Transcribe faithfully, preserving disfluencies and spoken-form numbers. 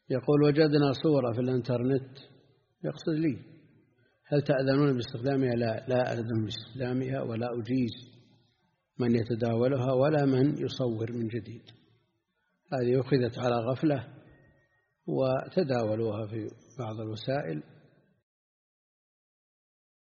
يقول وجدنا صورة في الإنترنت، يقصد لي، هل تأذنون باستخدامها؟ لا، لا أأذن باستخدامها ولا أجيز من يتداولها ولا من يصور من جديد. هذه أخذت على غفلة وتداولوها في بعض الوسائل